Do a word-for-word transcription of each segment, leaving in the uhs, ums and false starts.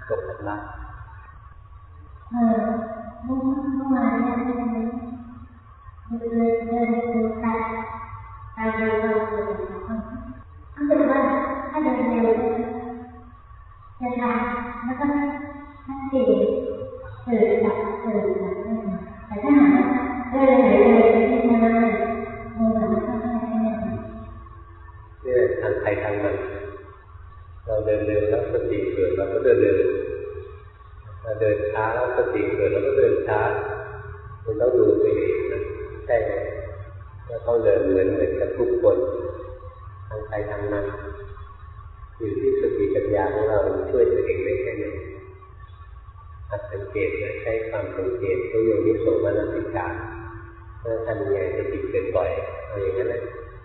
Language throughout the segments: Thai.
ตกกันละเออเมื่อเมื่อวานเนี่ยเดินเดินเดินดูตาตาเดินเราเดินรู้สึกว่าถ้าเดินเร็วจะทำแล้วก็ถ้าเสียเกิดดับเกิดดับแต่ถ้าหากเดินไหนเดินที่นั่นเลยมือมันก็ไม่ได้เนี่ยทางใครทางมันเราเดินเร็วแล้วสติเกิดเราก็เดินเร็วเราเดินช้าแล้วสติเกิดเราก็เดินช้ามันต้องดูตัวเองนะใช่เราต้องเดินเหมือนเหมือนกับทุกคนทางใครทางมันอยู่ที่สติปัญญาของเราช่วยตัวเองได้แค่ไหนหัดสังเกตนะใช้ความสังเกตตัวโยนิโสมนสิการถ้าทำยังไงจะติดเกิดบ่อยเอาอย่างนั้นนะ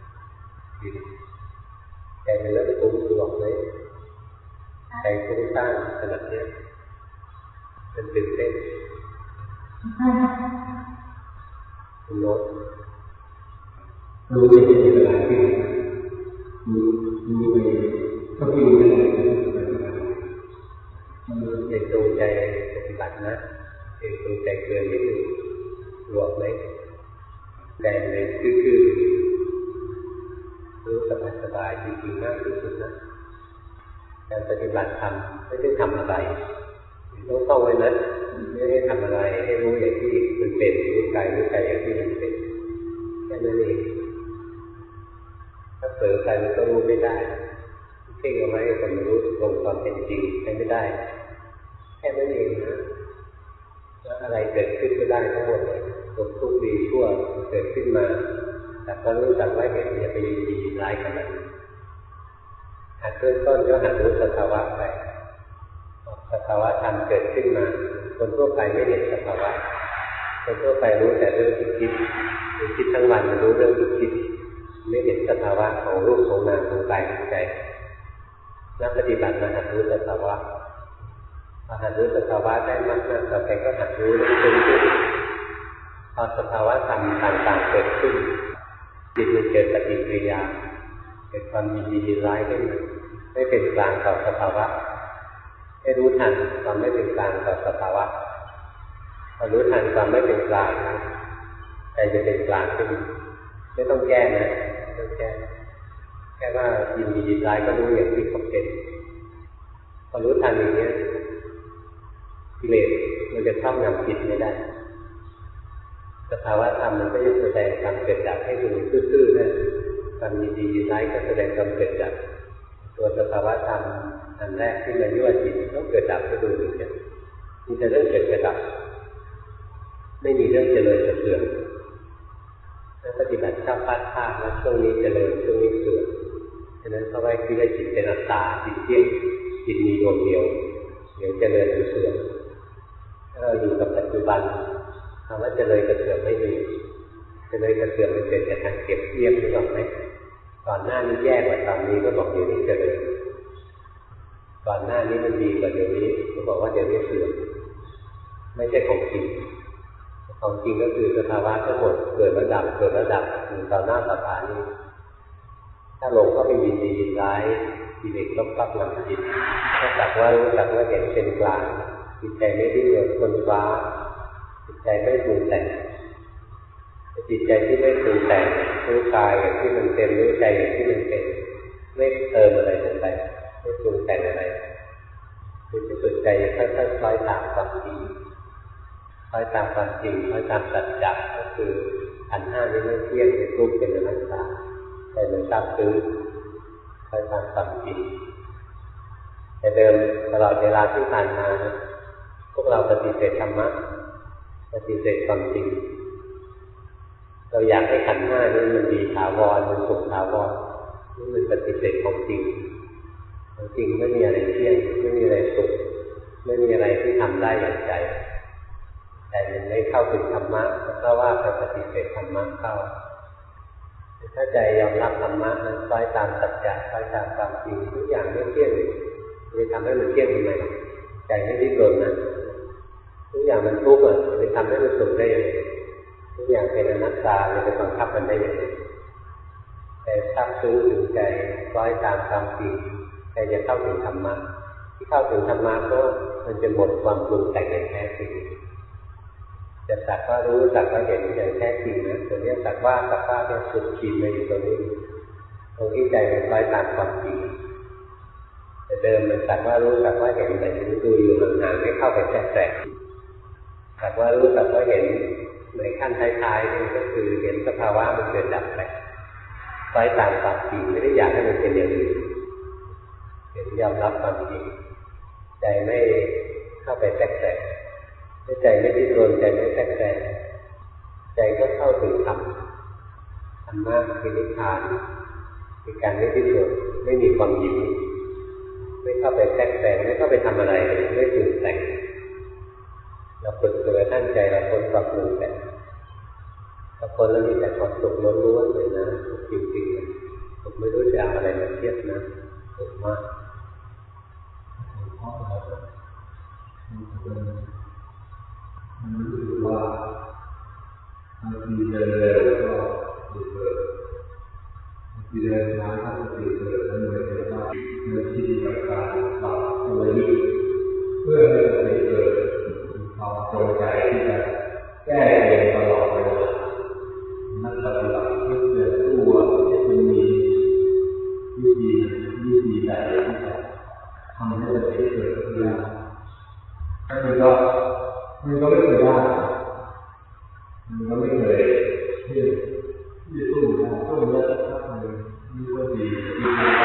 ใจมันเริ่มฟุ้งตัวเลยใจฟุ้งซ่านขนาดนี้มันตื่นเต้นคุณโน้ตรู้จะมีเวลาที่มีมีไปก็มีเวลาที่ปฏิบัติอย่าจงใจปฏิบัตินะอย่าจงใจเกินนิดนึงหลวมไหมใจเลยคือๆรู้สบายๆจริงๆมากที่สุดนะการปฏิบัติธรรมไม่ได้ทำอะไรต้องต้องไว้นะไม่ได้ทำอะไรให้รู้อย่างที่มันเป็นรู้กายรู้ใจอย่างที่มันเป็นแค่นั้นเองถ้าเผลอไปมันก็รู้ไม่ได้เพ่งเอาไว้กับรู้ตรงความเป็นจริงใช้ไม่ได้แค่นั้นเองนะแล้วอะไรเกิดขึ้นก็ได้ทั้งหมดเลยทุกทุกดีชั่วเกิดขึ้นมาแต่ก็รู้จักว่าเห็นอย่าไปยินดีร้ายขนาดนั้นหัดเริ่มต้นก็หัดรู้สภาวะไปสภาวะธรรมเกิดขึ้นมาคนทั่วไปไม่เห็นสภาวะคนทั่วไปรู้แต่เรื่องที่คิดคิดทั้งวันมันรู้เรื่องที่คิดไม่เห็นสภาวะของรูปของนามของกายของใจนักปฏิบัติมาหัดรู้สภาวะพอหัดรู้สภาวะได้มากๆต่อไปก็หัดรู้เรื่องขึ้นพอสภาวะธรรมต่างๆเกิดขึ้นจิตมันเกิดปฏิกิริยาเกิดความยินดียินร้ายขึ้นมาไม่เป็นกลางต่อสภาวะให้รู้ทันความไม่เป็นกลางต่อสภาวะพอรู้ทันความไม่เป็นกลางนะใจจะเป็นกลางขึ้นไม่ต้องแก้นะไม่ต้องแก้แค่ว่ายินดียินร้ายก็รู้อย่างที่เขาเป็นพอรู้ทันอย่างนี้กิเลสมันจะครอบงำจิตไม่ได้สภาวะธรรมมันก็จะแสดงความเกิดดับให้ดูซื่อๆนะความยินดียินร้ายก็แสดงความเกิดดับตัวสภาวะธรรมอันแรกที่มายั่วจิตต้องเกิดดับให้ดูเหมือนกันมีแต่เรื่องเกิดดับไม่มีเรื่องเจริญเสื่อมถ้าปฏิบัติชอบพัดภาคแล้วช่วงนี้เจริญช่วงนี้เสื่อมฉะนั้นเขาไว้คิดว่าจิตเป็นอัตตาจิตเที่ยงจิตมีดวงเดียวเดี๋ยวเจริญหรือเสื่อมถ้าเราอยู่กับปัจจุบันคำว่าเจริญกับเสื่อมไม่มีเจริญกับเสื่อมมันเกิดจากการเก็บเทียบหรือเปล่าไหมก่อนหน้านี้แย่กว่าตอนนี้ก็บอกเดี๋ยวนี้เจริญก่อนหน้านี้มันดีกว่าเดี๋ยวนี้ก็บอกว่าเดี๋ยวนี้เสื่อมไม่ใช่ของจริงของจริงก็คือสภาวะทั้งหมดเกิดระดับเกิดระดับอยู่ต่อหน้าต่อตานี้ถ้าหลงก็ไปยินดียินร้ายกิเลสก็ครอบงำจิตถ้าจักว่ารู้จักว่าเห็นเป็นกลางจิตใจไม่ดิ้นรนคนฟ้าจิตใจไม่ปรุงแต่งจิตใจที่ไม่ปรุงแต่งรู้กายอย่างที่มันเป็นรู้ใจอย่างที่มันเป็นไม่เติมอะไรลงไปไม่ปรุงแต่งอะไรคือจะสนใจค่อยๆคล้อยตามความจริงคล้อยตามความจริงคล้อยตามสัจจะก็คือขันธ์ห้านี้ไม่เที่ยงเป็นรูปเป็นอนัตตาแต่มันทราบซึ้งคล้อยตามความจริงแต่เดิมตลอดเวลาที่ผ่านมาพวกเราปฏิเสธธรรมะปฏิเสธความจริงเราอยากให้ขันธ์ห้านี้มันดีถาวรมันสุขถาวรนี่มันปฏิเสธของจริงของจริงไม่มีอะไรเที่ยงไม่มีอะไรสุขไม่มีอะไรที่ทำได้อย่างใจแต่มันไม่เข้าถึงธรรมะเพราะว่าไปปฏิเสธธรรมะเข้าถ้าใจยอมรับธรรมะนั้นคล้อยตามสัจจะคล้อยตามความจริงทุกอย่างไม่เที่ยงจะทำให้มันเที่ยงทำไมใจไม่ดิ้นรนนะทุกอย่างมันทุกข์อ่ะจะทำให้มันสุขได้ยังไงทุกอย่างเป็นอนัตตาจะไปบังคับมันได้ยังไงแต่ทราบซึ้งถึงใจคล้อยตามความจริงใจจะเข้าถึงธรรมะที่เข้าถึงธรรมะก็มันจะหมดความปรุงแต่งอย่างแท้จริงจะสักว่ารู้สักว่าเห็นอย่างแท้จริงนะตัวนี้สักว่าสักว่าเนี่ยสุดขีดมาอยู่ตรงนี้ตรงที่ใจมันคล้อยตามความจริงแต่เดิมมันสักว่ารู้สักว่าเห็นแต่ดูอยู่ห่างๆไม่เข้าไปแทรกแซงสักว่ารู้สักว่าเห็นในขั้นท้ายๆนี่ก็คือเห็นสภาวะมันเกิดดับไปคล้อยตามความจริงไม่ได้อยากให้มันเป็นอย่างอื่นเห็นยอมรับความจริงใจไม่เข้าไปแทรกแซงใจไม่ดิ้นรนใจไม่แทรกแซงใจก็เข้าถึงธรรมธรรมะคือนิพพานคือการไม่ดิ้นรนไม่มีความยิ้มไม่เข้าไปแทรกแซงไม่เข้าไปทำอะไรไม่ปรุงแต่งเราฝึกตัวท่านใจเราพ้นความปรุงแต่งถ้าพ้นแล้วมีแต่ความสุขล้วนๆเลยนะจริงๆผมไม่รู้จะเอาอะไรมาเทียบนะสุขมากมันรู้สึกว่าบางทีเดินเร็วก็ติดเกิดบางทีเดินช้าก็ติดเกิดแล้วเหนื่อยแล้วก็เมื่อที่กับการปรับตัวนี้เพื่อให้มันเกิดความจงใจที่จะแก้เองตลอดเวลานักปฏิบัติที่จะสู้ว่าจะมีวิธีวิธีใดที่จะทำให้มันเกิดขึ้นได้ถ้ามันก็มันก็ไม่เคยได้มันก็ไม่เคยที่ที่จะสู้ได้สู้ได้สักพักหนึ่งนี่ก็ดีที่ทำได้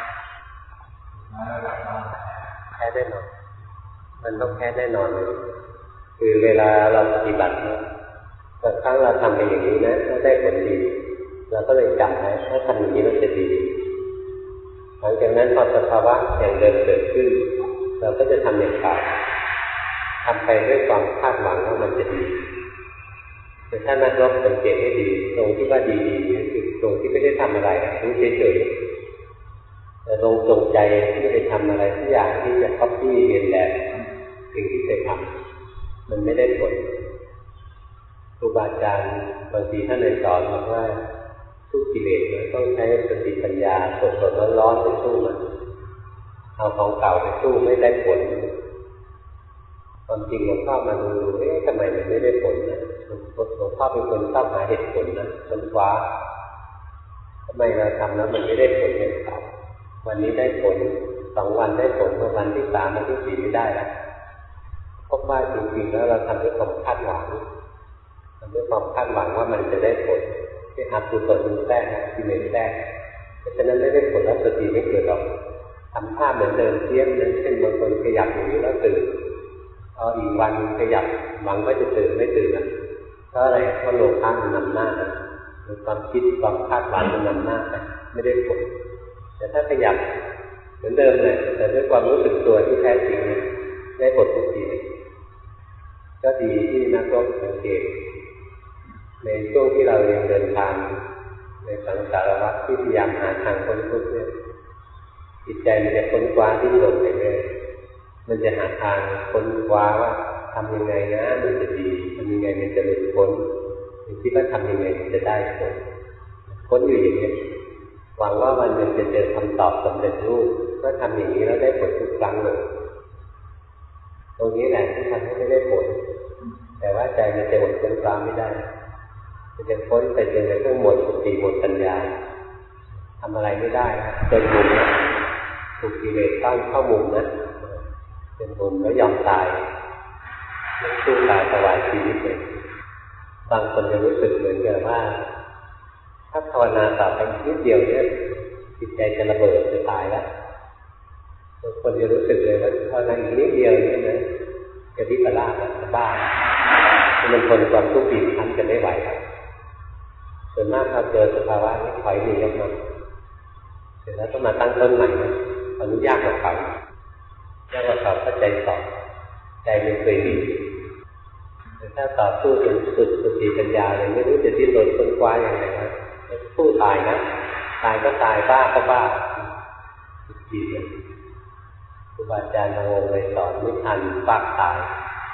แล้วกลับบ้านแพ้แน่นอนมันต้องแพ้แน่นอนเลยคือเวลาเราปฏิบัติเนี่ยบางครั้งเราทำไปอย่างนี้นะถ้าได้ผลดีเราก็เลยจำไว้ถ้าทำอย่างนี้มันจะดีหลังจากนั้นพอสภาวะอย่างเดิมเกิดขึ้นเราก็จะทำอย่างเก่าทำไปด้วยความคาดหวังว่ามันจะดีแต่ถ้านักรบสังเกตให้ดีตรงที่ว่าดีๆนี่คือตรงที่ไม่ได้ทำอะไรรู้เฉยๆแต่ตรงจงใจที่จะไปทำอะไรทุกอย่างที่จะก๊อปปี้เรียนแบบสิ่งที่เคยทำมันไม่ได้ผลครูบาอาจารย์บางทีท่านเลยสอนบอกว่าทุกกิเลสมันต้องใช้สติปัญญาสดๆร้อนๆไปสู้มันเอาของเก่าไปสู้ไม่ได้ผลความจริงหลวงพ่อมาดูเอ๊ะทำไมมันไม่ได้ผลนะหลวงพ่อเป็นคนชอบหาเหตุผลนะค้นคว้าทำไมเราทำแล้วมันไม่ได้ผลอย่างเก่าวันนี้ได้ผลสองวันได้ผลวันที่สามวันที่สี่ไม่ได้แล้วพบว่าจริงๆแล้วเราทำด้วยความคาดหวังทำด้วยความคาดหวังว่ามันจะได้ผลที่หักกุศลมันแทรกนะกิเลสแทรกเพราะฉะนั้นไม่ได้ผลแล้วสติไม่เกิดหรอกทำท่าเหมือนเดิมเทียบนั้นเช่นบางคนขยับอย่างนี้แล้วตื่นพออีกวันขยับหวังว่าจะตื่นไม่ตื่นอ่ะเพราะอะไรเพราะโลภะมันนำหน้าหรือความคิดความคาดหวังมันนำหน้าไม่ได้ผลแต่ถ้าขยับเหมือนเดิมเลยแต่ด้วยความรู้สึกตัวที่แท้จริงได้ผลทุกทีก็ดีที่นักรบสังเกตในช่วงที่เรายังเดินทางในสังสารวัฏที่พยายามหาทางพ้นทุกข์เนี่ยจิตใจมันจะค้นคว้าที่หลงไปเรื่อยมันจะหาทางค้นคว้าว่าทำยังไงนะมันจะดีทำยังไงมันจะหลุดพ้นคิดว่าทำยังไงมันจะได้ผลค้นอยู่อย่างนี้หวังว่าวันหนึ่งจะเจอคำตอบสำเร็จรูปก็ทำอย่างนี้แล้วได้ผลทุกครั้งเลยตรงนี้แหละที่ทำให้ไม่ได้ผลแต่ว่าใจมันจะหมดค้นคว้าไม่ได้มันจะพ้นไปจนกระทั่งหมดสติหมดปัญญาทำอะไรไม่ได้จนมุมนะถูกกิเลสตั้งเข้ามุมนะจนมุมแล้วยอมตายไม่สู้ตายสวายชีวิตเลยบางคนจะรู้สึกเหมือนกับว่าถ้าภาวนาต่อไปนิดเดียวเนี่ยจิตใจจะระเบิดจะตายแล้วบางคนจะรู้สึกเลยว่าภาวนาอีกนิดเดียวเนี่ยนะจะวิปลาสจะบ้ามันทนความทุกข์บีบคั้นกันไม่ไหวครับส่วนมากเราเจอสภาวะนี้ถอยหนีออกมาเสร็จแล้วต้องมาตั้งต้นใหม่นะตอนนี้ยากกว่าเก่ายากกว่าเก่าเพราะใจสอบใจมันเคยดีแต่ถ้าต่อสู้จนสุดสติปัญญาเลยไม่รู้จะดิ้นรนค้นคว้าอย่างไรนะสู้ตายนะตายก็ตายบ้าก็บ้าจิตเลยครูบาอาจารย์บางองค์เลยสอนไม่ทันปากตาย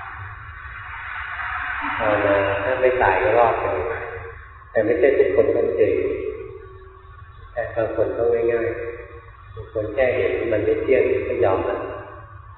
ภาวนาถ้าไม่ตายก็รอดเลยแต่ไม่ใช่ทุกคนต้องเจอแต่บางคนต้องง่ายๆบางคนแค่เห็นมันไม่เที่ยงก็ยอมนะ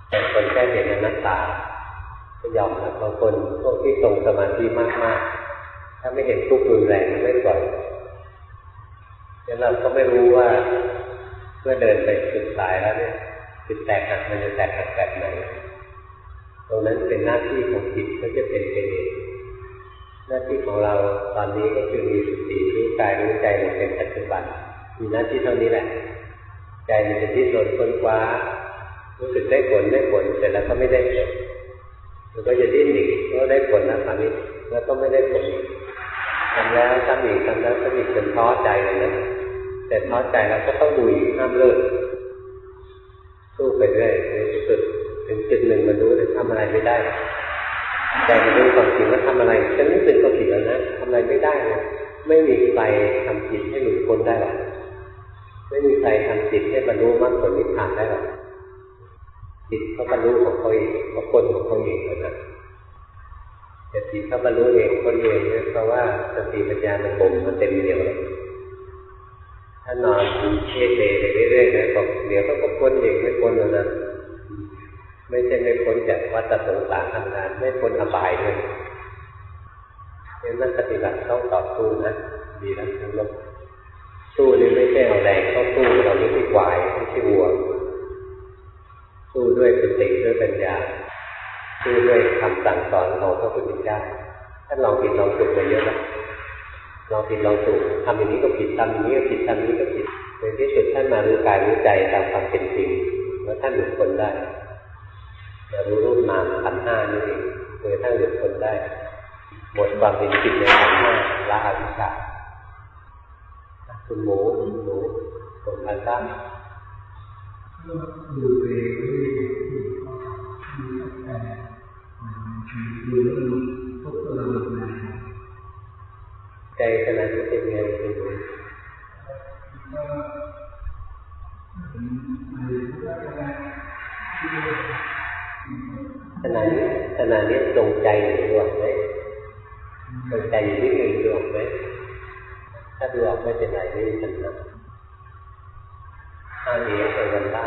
แต่คนแค่เห็นอนัตตาก็ยอมนะบางคนพวกที่ทรงสมาธิมากๆถ้าไม่เห็นทุกข์รุนแรงไม่ปล่อยแล้วเราก็ไม่รู้ว่าเมื่อเดินไปสุดสายแล้วเนี่ยจิตแตกหักมันจะแตกหักแบบไหนตรงนั้นเป็นหน้าที่ของจิตก็จะเป็นไปเองหน้าที่ของเราตอนนี้ก็คือมีสติรู้กายรู้ใจมันเป็นปัจจุบันมีหน้าที่เท่านี้แหละใจมันจะดิ้นรนค้นคว้ารู้สึกได้ผลได้ผลเสร็จแล้วก็ไม่ได้ผลมันก็จะดิ้นอีกก็ได้ผลนะคราวนี้แล้วก็ไม่ได้ผลทำแล้วทำอีกทำแล้วทำอีกจนท้อใจเลยนะแต่ท้อใจแล้วก็ต้องดูอีกห้ามเลิกสู้ไปเรื่อยในที่สุดถึงจุดหนึ่งมันรู้เลยทำอะไรไม่ได้ใจมันรู้ความจริงว่าทำอะไรฉันรู้สึกก็ผิดแล้วนะทำอะไรไม่ได้นะไม่มีใครทำจิตให้หลุดพ้นได้หรอกไม่มีใครทำจิตให้บรรลุมรรคผลนิพพานได้หรอกจิตเขาบรรลุของเขาเองเขาพ้นของเขาเองนะแต่จิตเขาบรรลุเองคนเองเนี่ยเพราะว่าสติปัญญามันบ่มมันเต็มเหนียวเลยถ้านอนเทเตไปเรื่อยๆนะบอกเดี๋ยวเขาก็พ้นเองไม่พ้นแล้วนะไม่ใช่ไม่พ้นจากวัฏสงสารทำงานไม่พ้นอบายด้วยเนี่ยนั่นปฏิบัติต้องต่อสู้นะดีนะทุกคนสู้นี่ไม่ใช่เอาแรงเข้าสู้เราไม่ใช่ควายไม่ใช่วัวสู้ด้วยสติด้วยปัญญาสู้ด้วยคำสั่งสอนของพระพุทธเจ้าท่านลองผิดลองถูกไปเยอะแล้วลองผิดลองถูกทำอย่างนี้ก็ผิดทำอย่างนี้ก็ผิดทำอย่างนี้ก็ผิดในที่สุดท่านมารู้กายรู้ใจตามความเป็นจริงแล้วท่านหลุดพ้นได้จะรู้รูปนามขันธ์ห้านี่เองโดยท่านหลุดพ้นได้หมดความเป็นจิตในขันธ์ห้าละอวิชชาคุณหมูคุณหมูผมพันตั้งดูเองแต่ดูแล้วพบเราในใจขณะที่เป็นไงคุณหมูขณะนี้ขณะนี้จงใจอยู่ดวงไหมจงใจอยู่ที่หนึ่งดวงไหมถ้าดูออกไม่เป็นไรไม่มีปัญหาถ้ามีก็เป็นวันละ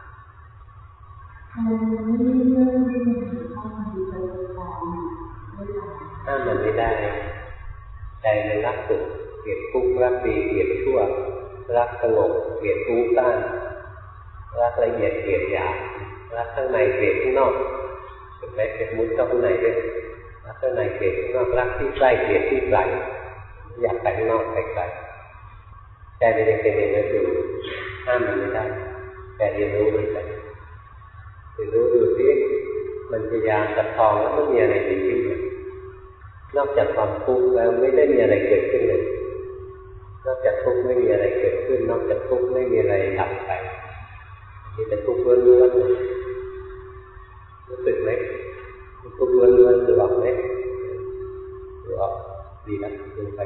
ถ้ามันไม่ได้ใจมันรักสุขเกลียดทุกข์รักดีเกลียดชั่วรักสงบเกลียดฟุ้งซ่านรักละเอียดเกลียดหยาบรักข้างในเกลียดข้างนอกเป็นไหมเกลียดมุดเข้าข้างในด้วยรักข้างในเกลียดข้างนอกรักที่ใกล้เกลียดที่ไกลอยากไปข้างนอกไปไกลใจมันยังเป็นอย่างนั้นอยู่ห้ามมันไม่ได้แต่เรียนรู้มันไปเรียนรู้ดูซิมันพยายามจับทองแล้วไม่มีอะไรดีขึ้นเลยนอกจากความทุกข์แล้วไม่ได้มีอะไรเกิดขึ้นเลยนอกจากทุกข์ไม่มีอะไรเกิดขึ้นนอกจากทุกข์ไม่มีอะไรดับไปมีแต่ทุกข์ล้วนๆรู้สึกไหมทุกข์ล้วนๆดูออกไหมดูออกดีนะดูไป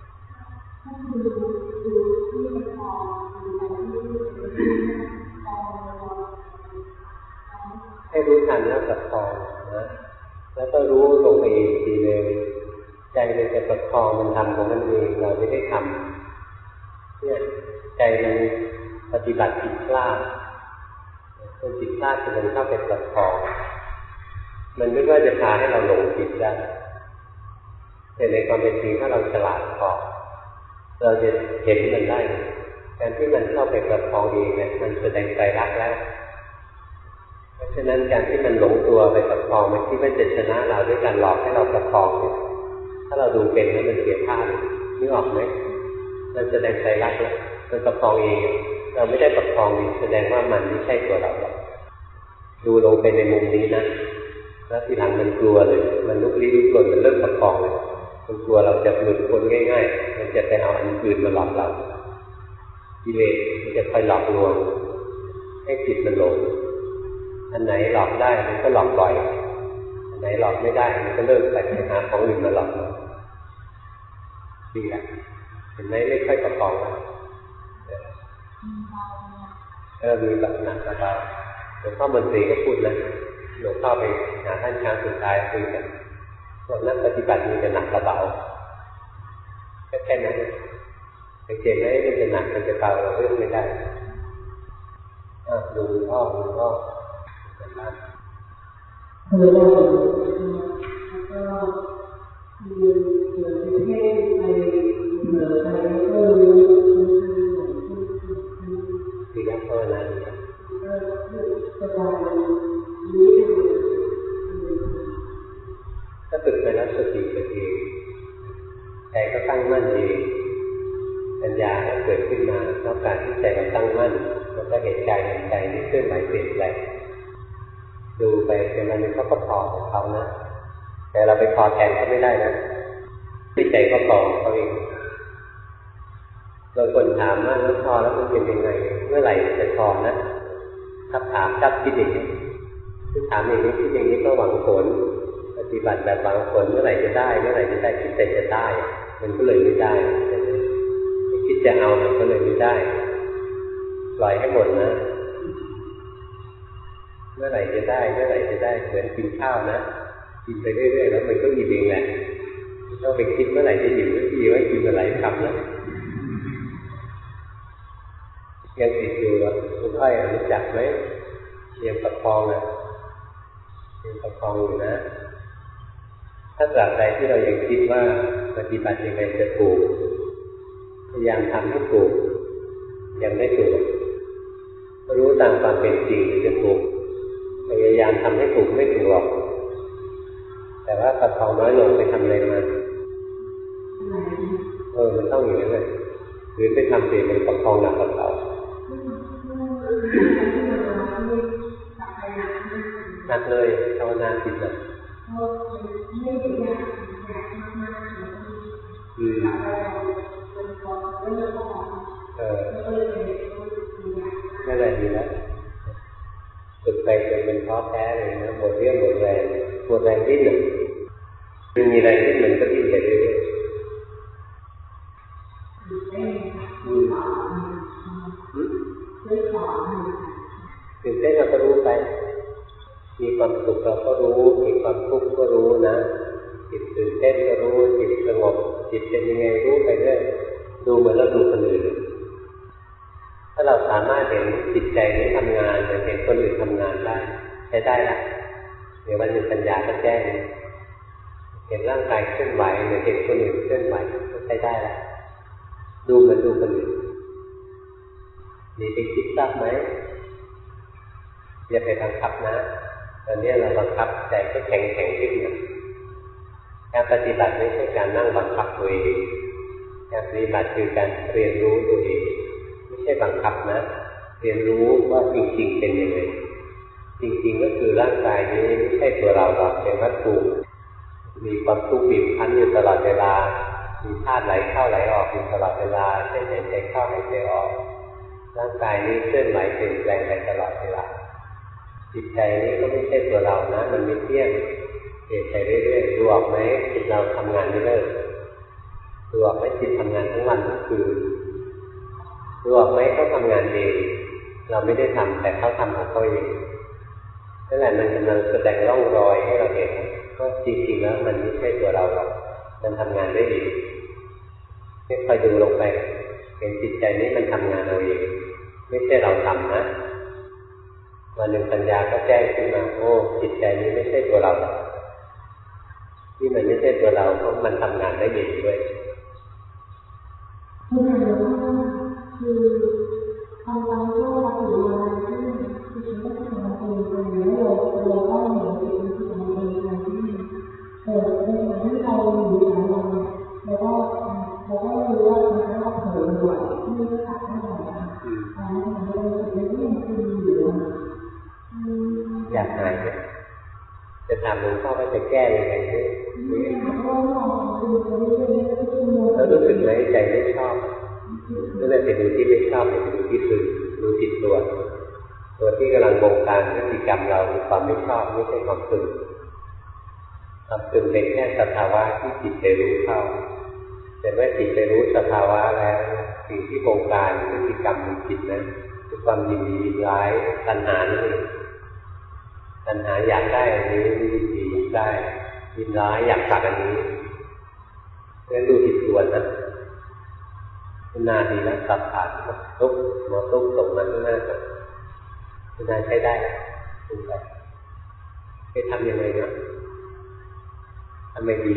ให้รู้ทันแล้วประคองนะแล้วก็รู้ลงไปอีกทีนึงใจมันจะประคองมันทำของมันเองเราไม่ได้ทำเนี่ยใจมันปฏิบัติผิดพลาดคนผิดพลาดคือมันเข้าไปประคองมันไม่ว่าจะพาให้เราหลงผิดได้แต่ในความเป็นจริงถ้าเราฉลาดพอเราจะเห็นมันได้การที่มันเข้าไปประคองเองเนี่ยมันแสดงใจรักแล้วเพราะฉะนั้นการที่มันหลงตัวไปประคองมันคิดว่าจะชนะเราด้วยการหลอกให้เราประคองเนี่ยถ้าเราดูเป็นแล้วมันเสียท่าเลยนึกออกไหมมันแสดงใจรักแล้วมันประคองเองเราไม่ได้ประคองแสดงว่ามันไม่ใช่ตัวเราหรอกดูลงไปในมุมนี้นะแล้วทีหลังมันกลัวเลยมันลุกลี้ลุกลนมันเริ่มประคองเลยมันกลัวเราจะหลุดพ้นง่ายๆมันจะไปเอาอันอื่นมาหลอกเรากิเลสมันจะคอยหลอกลวงให้จิตมันหลงอันไหนหลอกได้มันก็หลอกบ่อยอันไหนหลอกไม่ได้มันก็เลิกไปหาของอื่นมาหลอกเราดีอ่ะเห็นไหมไม่ค่อยประคองแล้วเออมีแบบหนักเบาหลวงพ่อมนตรีก็พูดนะหลวงพ่อไปหาท่านช้างสุดท้ายคุยกันพวกนักปฏิบัติมีแต่หนักกระเบาแค่แค่นั้นสังเกตไหมมันจะหนักมันจะเบาเราเลือกไม่ได้อ่ะดูพ่อดูพ่อบ้างเคยได้แล้วก็มีเกิดเพ่งไปเหนือไปก็รู้ดีแล้วภาวนาดีแล้วสบายรู้ถ้าฝึกไปแล้วสติเกิดเองใจก็ตั้งมั่นเองปัญญาเกิดขึ้นมาเพราะการที่ใจเราตั้งมั่นแล้วก็เห็นใจเห็นใจนี่เคลื่อนไหวเปลี่ยนแปลงดูไปจนวันนึงเขาก็พอของเขานะแต่เราไปพอแทนเขาไม่ได้นะที่ใจก็พอเขาเองบางคนถามว่าแล้วพอแล้วมันเป็นยังไงเมื่อไหร่จะพอนะถ้าถามถ้าคิดอย่างนี้ถ้าถามอย่างนี้คิดอย่างนี้ก็หวังผลปฏิบัติแบบหวังผลเมื่อไหร่จะได้เมื่อไหร่จะได้คิดแต่จะได้มันก็เลยไม่ได้คิดจะเอามันก็เลยไม่ได้ปล่อยให้หมดนะเมื่อไหร่จะได้เมื่อไหร่จะได้เหมือนกินข้าวนะกินไปเรื่อยๆแล้วมันก็อิ่มเองแหละต้องไปคิดเมื่อไหร่จะอิ่มก็อิ่มไว้กินเมื่อไหร่คำนะยังติดอยู่หรอคุณอ้อยรู้จักไหมเชียงประคองอ่ะเชียงประคองอยู่นะถ้าตราบใดที่เรายังคิดว่าปฏิบัติยังไงจะถูกพยายามทำให้ถูกยังไม่ถูกรู้ตามความเป็นจริงจะถูกพยายามทำให้ถูกไม่ถูกหรอกแต่ว่าประคองน้อยลงไปทำอะไรมาเออมันต้องอย่างนั้นเลยหรือไปทำเปลี่ยนเป็นประคองหนักกว่าเก่าหนักเลยภาวนาผิดเลยอืมเออนั่นแหละดีแล้วฝึกไปจนเป็นท้อแท้เลยนะหมดเรี่ยวหมดแรงหมดแรงดิ้นหนึ่งมันมีแรงดิ้นหนึ่งก็ดิ้นไปเรื่อยๆตื่นเต้นเราก็รู้ไปมีความสุขเราก็รู้มีความทุกข์ก็รู้นะจิตตื่นเต้นก็รู้จิตสงบจิตเป็นยังไงรู้ไปเรื่อยดูเหมือนเราดูคนอื่นถ้าเราสามารถเห็นจิตใจนี้ทำงานหรือเห็นคนอื่นทำงานได้ใช้ได้ละเดี๋ยววันหนึ่งปัญญาก็แจ้งเห็นร่างกายเคลื่อนไหวหรือเห็นคนอื่นเคลื่อนไหวก็ใช้ได้ละดูเหมือนดูคนอื่นมีไปคิดทราบไหมอย่าไปบังคับนะตอนนี้เราบังคับใจก็แข็งแข็งขึ้นนะการปฏิบัติไม่ใช่การนั่งบังคับตัวเองการปฏิบัติคือการเรียนรู้ตัวเองไม่ใช่บังคับนะเรียนรู้ว่าจริงๆเป็นยังไงจริงๆก็คือร่างกายนี้ไม่ใช่ตัวเราหรอกเป็นวัตถุมีความทุกข์บีบคั้นอยู่ตลอดเวลามีธาตุไหลเข้าไหลออกอยู่ตลอดเวลาเช่นหายใจเข้าหายใจออกร่างกายนี้เคลื่อนไหวเปลี่ยนแปลงไปตลอดเวลาจิตใจนี้ก็ไม่ใช่ตัวเรานะมันไม่เที่ยงเปลี่ยนไปเรื่อยๆดูออกไหมจิตเราทำงานไม่เลิกดูออกไหมจิตทำงานทั้งวันทั้งคืนดูออกไหมเขาทำงานเองเราไม่ได้ทำแต่เขาทำของเขาเองนั่นแหละมันกำลังแสดงร่องรอยให้เราเห็นว่าจริงๆแล้วมันไม่ใช่ตัวเราหรอกมันทำงานได้เองให้คอยดูลงไปเห็นจิตใจนี้มันทำงานเราเองไม่ใช่เราทำนะวันหนึ่งปัญญาก็แจ้งขึ้นมาโอ้จิตใจนี้ไม่ใช่ตัวเราที่มันไม่ใช่ตัวเราเพราะมันทำงานได้เองด้วยคือทำการก็รับอยู่เวลาที่คือฉันก็ทำตัวเองแล้วเราเราก็เห็นสิ่งที่เราเองทำที่เออในขณะที่เราอยู่ในเราแล้วก็เราก็รู้ว่าเราเผลอบ่อยที่ไม่ตัดไม่ได้อันนี้มันเป็นสิ่งที่ยังคืออยู่อยากหายไหมจะถามหลวงพ่อว่าจะแก้ยังไงด้วยแล้วรู้สึกไหมใจไม่ชอบนั่นแหละเป็นดูที่ไม่ชอบเป็นดูที่ฝึกดูจิตตัวตัวที่กำลังบงการพฤติกรรมเราคือความไม่ชอบไม่ใช่ความฝึกความฝึกเป็นแค่สภาวะที่จิตไปรู้เข้าแต่เมื่อจิตไปรู้สภาวะแล้วสิ่งที่บงการพฤติกรรมของจิตนั้นคือความยินดียินร้ายตัณหานั่นเองตัณหาอยากได้อันนี้ยินดีอยากได้ยินร้ายอยากตัดอันนี้เพื่อดูจิตตัวนะนาดีนะสับผ่านตุ๊กหมอตุ๊กส่งมาข้างหน้าครับนาใช้ได้คุณไปไปทำยังไงนะทำไม่ดี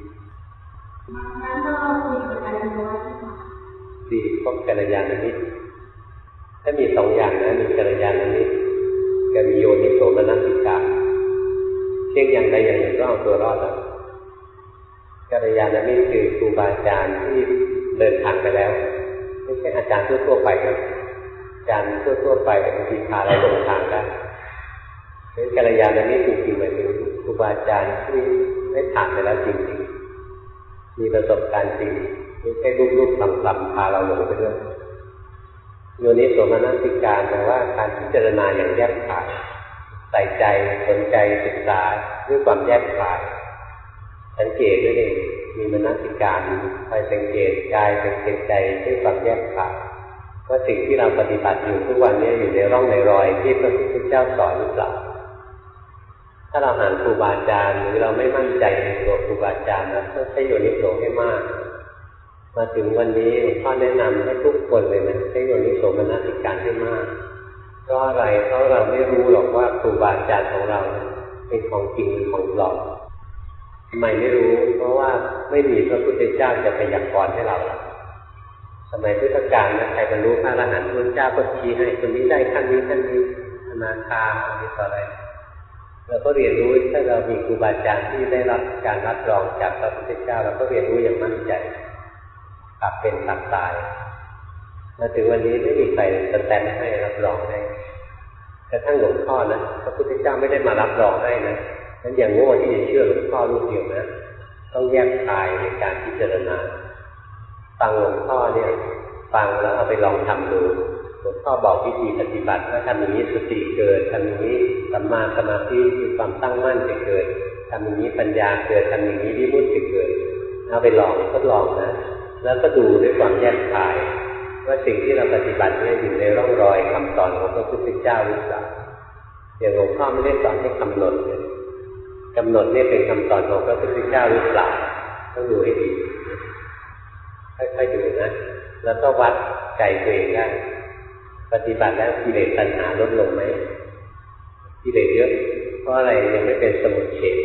ดีพบกัลยาณมิตรถ้ามีสองอย่างนะมีกัลยาณมิตรกับมีโยนิโสมนสิการเช่นอย่างใดอย่างหนึ่งก็เอาตัวรอดแล้วกัลยาณมิตรคือครูบาอาจารย์ที่เดินทางไปแล้วไม่ใช่อาจารย์ทั่วๆไปนะอาจารย์ทั่วๆไปบางทีพาเราหลงทางได้เป็นกัลยาณมิตรจริงๆหมายถึงครูบาอาจารย์ที่ได้ผ่านไปแล้วจริงๆมีประสบการณ์จริงไม่ใช่ลูกๆลำๆพาเราหลงไปด้วยโยนิโสมนสิการแปลว่าการพิจารณาอย่างแยบคายใส่ใจสนใจศึกษาด้วยความแยบคายสังเกตด้วยเองมีมนสิการคอยสังเกตกายสังเกตใจด้วยความแยบคายว่าสิ่งที่เราปฏิบัติอยู่ทุกวันนี้อยู่ในร่องในรอยที่พระพุทธเจ้าสอนหรือเปล่าถ้าเราห่างครูบาอาจารย์หรือเราไม่มั่นใจในตัวครูบาอาจารย์นะต้องใช้โยนิโสให้มากมาถึงวันนี้หลวงพ่อแนะนำให้ทุกคนเลยนะใช้โยนิโสมนสิการให้มากเพราะอะไรเพราะเราไม่รู้หรอกว่าครูบาอาจารย์ของเราเป็นของจริงหรือของปลอมทำไมไม่รู้เพราะว่าไม่มีพระพุทธเจ้าจะพยากรณ์ให้เราสมัยพุทธกาลนะใครบรรลุพระอรหันต์พระเจ้าก็ชี้ให้คนนี้ได้ขั้นนี้ขั้นนี้อนาคาอะไรต่ออะไรเราก็เรียนรู้ถ้าเรามีครูบาอาจารย์ที่ได้รับการรับรองจากพระพุทธเจ้าเราก็เรียนรู้อย่างมั่นใจกลับเป็นกลับตายมาถึงวันนี้ไม่มีใครสแตมป์ให้รับรองให้กระทั่งหลวงพ่อนะพระพุทธเจ้าไม่ได้มารับรองให้นะนั้นอย่างโง่ที่จะเชื่อหลวงพ่อลูกเดียวนะต้องแยกคายในการพิจารณาฟังหลวงพ่อเนี่ยฟังแล้วเอาไปลองทำดูหลวงพ่อบอกวิธีปฏิบัติว่าทำอย่างนี้สติเกิดทำอย่างนี้สัมมาสมาธิมีความตั้งมั่นจะเกิดทำอย่างนี้ปัญญาเกิดทำอย่างนี้วิมุตติจะเกิดเอาไปลองทดลองนะแล้วก็ดูด้วยความแยกคายว่าสิ่งที่เราปฏิบัติเนี่ยอยู่ในร่องรอยคำสอนของพระพุทธเจ้าหรือเปล่าอย่างหลวงพ่อไม่ได้สอนให้กำหนดเลยกำหนดเนี่ยเป็นคำสอนของพระพุทธเจ้าหรือเปล่าต้องดูให้ดีค่อยๆดูนะแล้วก็วัดใจตัวเองได้ปฏิบัติแล้วกิเลสตัณหาลดลงไหมกิเลสเยอะเพราะอะไรยังไม่เป็นสมุทเฉท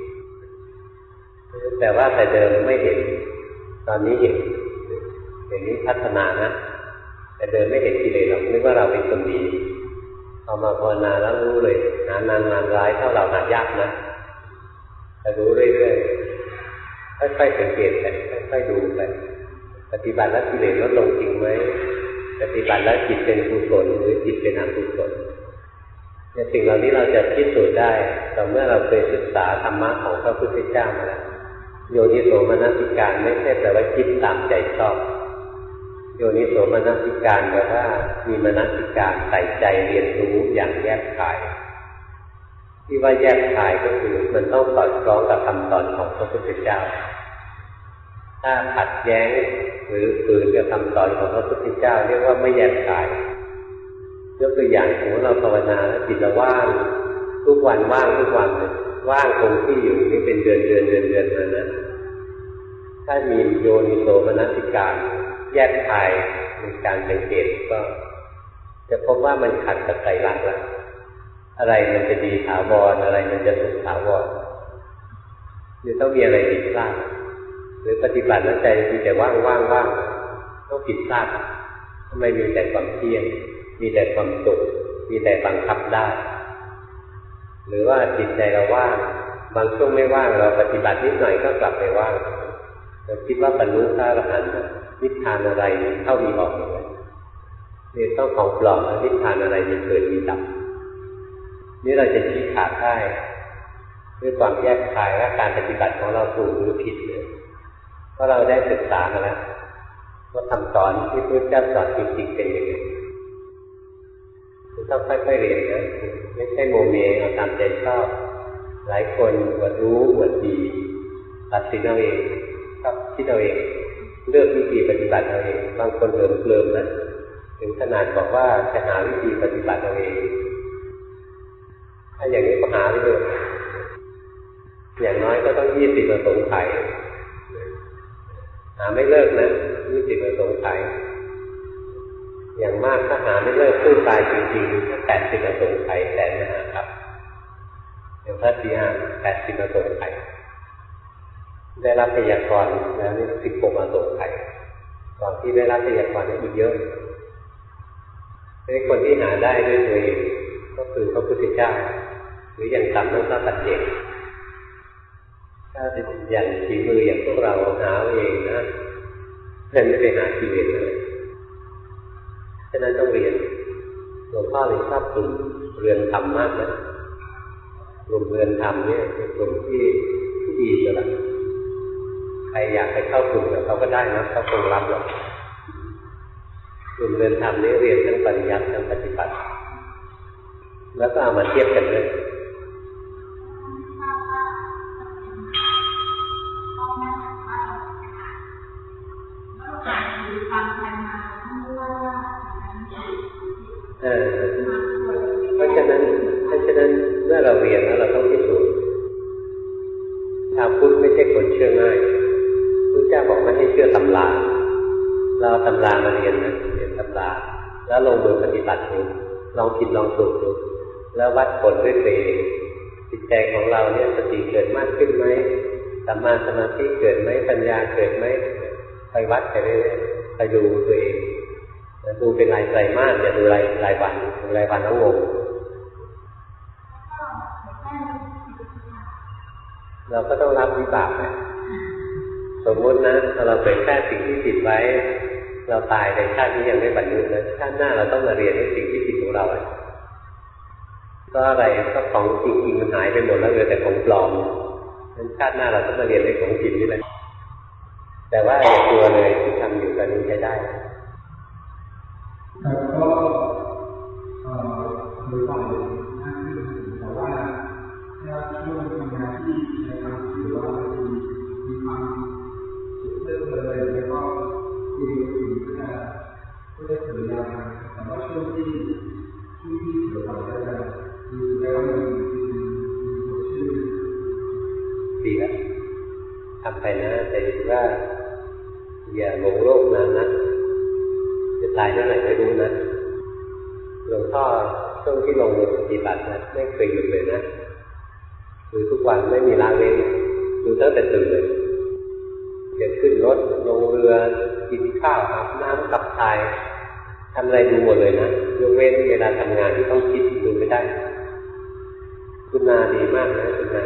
แต่ว่าแต่เดิมไม่เห็นตอนนี้เห็นอย่างนี้พัฒนานะแต่เดิมไม่เห็นกิเลสหรอกนึกว่าเราเป็นคนดีเอามาภาวนาแล้วรู้เลยหานานนานร้ายเท่าเราหายากนะแต่รู้เรื่อยๆค่อยๆสังเกตไปค่อยๆดูไปปฏิบัติแล้วกิเลสลดลงจริงไหมปฏิบัติแล้วจิตเป็นกุศลหรือจิตเป็นอกุศลเนี่ยสิ่งเหล่านี้เราจะพิสูจน์ได้ต่อเมื่อเราเคยศึกษาธรรมะของพระพุทธเจ้ามาแล้วโยนิโสมนสิการไม่ใช่แปลว่าคิดตามใจชอบโยนิโสมนสิการแปลว่ามีมนสิการใส่ใจเรียนรู้อย่างแยกคายที่ว่าแยกคายก็คือมันต้องสอดคล้องกับคำสอนของพระพุทธเจ้าถ้าขัดแย้งหรือฝืนกับคำสอนของพระพุทธเจ้าเรียกว่าไม่แยกคายยกตัวอย่างสมมติเราภาวนาแล้วจิตเราว่างทุกวันว่างทุกวันเลยว่างคงที่อยู่นี่เป็นเดือนเดือนเดือนเดือนมานะถ้ามีโยนิโสมนสิการแยกคายในการสังเกตก็จะพบว่ามันขัดกับไตรลักษณ์ละอะไรมันจะดีถาวรอะไรมันจะสุขถาวรจะต้องมีอะไรผิดพลาดหรือปฏิบัติแล้วใจมีแต่ว่างว่างว่างต้องผิดพลาดทำไมมีแต่ความเที่ยงมีแต่ความสุขมีแต่บังคับได้หรือว่าจิตใจเราว่างบางช่วงไม่ว่างเราปฏิบัตินิดหน่อยก็กลับไปว่างเราคิดว่าบรรลุพระอรหันต์นิพพานอะไรเข้ามีออกเลยนี่ต้องของปลอมนิพพานอะไรมีเกิดมีดับนี่เราจะชี้ขาดได้ด้วยความแยกคายว่าการปฏิบัติของเราถูกหรือผิดเลยเพราะเราได้ศึกษามาแล้วว่าคำสอนที่พระพุทธเจ้าสอนจริงๆเป็นยังไงต้องค่อยๆเรียนนะไม่ใช่โมเมเอาตามใจชอบหลายคนอวดรู้อวดดีตัดสินเอาเองชอบคิดเอาเองเลือกวิธีปฏิบัติเอาเองบางคนเหิมเกลิมนะถึงขนาดบอกว่าจะหาวิธีปฏิบัติเอาเองถ้าอย่างนี้ก็หาไปเลยอย่างน้อยก็ต้องยี่สิบอสงไขยหาไม่เลิกนะยี่สิบอสงไขยอย่างมากถ้าหาไม่เลิกสู้ตายจริงๆก็แปดสิบอสงไขยแต่นะฮะครับอย่างพระศรีอานแปดสิบอสงไขยได้รับพยากรณ์แล้วนี่สิบหกอสงไขยก่อนที่ได้รับพยากรณ์อีกเยอะในคนที่หาได้ด้วยตัวเองก็คือพระพุทธเจ้าหรืออย่างต่ำนั้นพระปัจเจกถ้าเป็นอย่างฝีมืออย่างพวกเราหาเองนะเพื่อนไม่ไปหากิเลสเลยฉะนั้นต้องเรียนหลวงพ่อเลยชอบกลุ่มเรือนธรรมมากนะกลุ่มเรือนธรรมเนี่ยเป็นกลุ่มที่ดีเลยล่ะใครอยากไปเข้ากลุ่มเขาก็ได้นะเขาคงรับหรอกกลุ่มเรือนธรรมนี้เรียนทั้งปริยัติทั้งปฏิบัติแล้วก็เอามาเทียบกันเลยเออเพราะฉะนั้นเพราะฉะนั้นเมื่อเราเรียนแล้วเราต้องพิสูจน์ชาวพุทธไม่ใช่คนเชื่อง่ายพระเจ้าบอกไม่ให้เชื่อตำราเราตำรามาเรียนนะเรียนตำราแล้วลงมือปฏิบัติดูลองผิดลองถูกดูแล้ววัดผลด้วยตัวเองจิตใจของเราเนี่ยสติเกิดมากขึ้นไหมสัมมาสมาธิเกิดไหมปัญญาเกิดไหมไปวัดไปเรื่อยๆไปดูตัวเองดูเป็นรายไตรมาสอย่าดูรายรายวันดูรายวันแล้วงงเราก็ต้องรับวิบากนะสมมตินะถ้าเราเผยแพร่สิ่งที่ผิดไว้เราตายในชาตินี้ยังไม่บรรลุนะชาติหน้าเราต้องมาเรียนในสิ่งที่ผิดของเราก็อะไรก็ของจริงๆมันหายไปหมดแล้วเหลือแต่ของปลอมนั้นชาติหน้าเราต้องมาเรียนในของจริงนี่แหละแต่ว่าอย่ากลัวเลยที่ทำอยู่ตอนนี้ใช้ได้แล้วก็เอ่อโดยฝ่ายหน้าที่แต่ว่าถ้าช่วงทำงานที่ในทางถือว่ามีมีความสุขเรื่องเลยแล้วก็คุยกับคนอื่นก็จะก็จะถือยาวแต่ว่าช่วงที่ที่ที่เกี่ยวกับก็จะรู้สึกได้ว่ามันมีมีชื่อดีแล้วทำไปนะแต่ว่าอย่าหลงโลกนานนะจะตายเมื่อไหร่ไม่รู้นะหลวงพ่อช่วงที่ลงมือปฏิบัตินะไม่เคยหยุดเลยนะดูทุกวันไม่มีละเว้นดูตั้งแต่ตื่นเลยจะขึ้นรถลงเรือกินข้าวอาบน้ำขับถ่ายทำอะไรดูหมดเลยนะยกเว้นเวลาทำงานที่ต้องคิดดูไม่ได้คุณนาดีมากนะคุณนา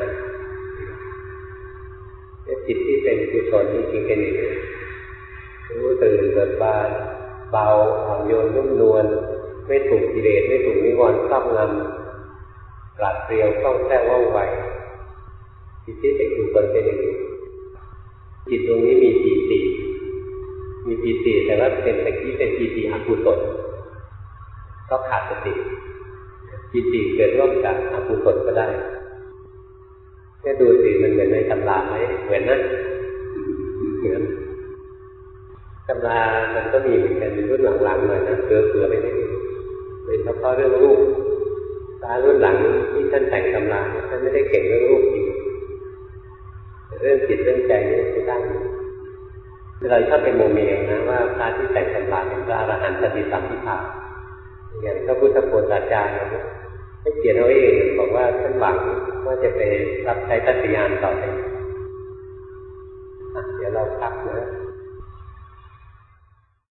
จิตที่เป็นกุศลจริงๆเป็นอย่างนี้รู้ตื่นเบิกบานเบาอ่อนโยนนุ่มนวลไม่ถูกกิเลสไม่ถูกนิวรณ์ครอบงำปราดเปรียวคล่องแคล่วว่องไวจิตที่เป็นกุศลเป็นอย่างนี้จิตตรงนี้มีปีติมีปีติแต่ว่าเป็นตะกี้เป็นปีติอกุศลก็ขาดสติปีติเกิดร่วมกับอกุศลก็ได้แค่ดูสิมันเหมือนในตำราไหมเหมือนนะเหมือนตำรามันก็มีเหมือนกันรุ่นหลังๆหน่อยนะเสือเสือไปนิดนึงโดยเฉพาะเรื่องรูปตารุ่นหลังที่ท่านแต่งตำราท่านไม่ได้เก่งเรื่องรูปจริงแต่เรื่องจิตเรื่องใจนี่ใช้ได้เราชอบเป็นโมเมลนะว่าพระที่แต่งตำราเป็นพระอรหันต์สติสัมปชัญญะอย่างพระพุทธโฆษาจารย์ให้เขียนเอาเองบอกว่าท่านหวังว่าจะไปรับใช้ตัณญาณต่อไปเดี๋ยวเราพักนะ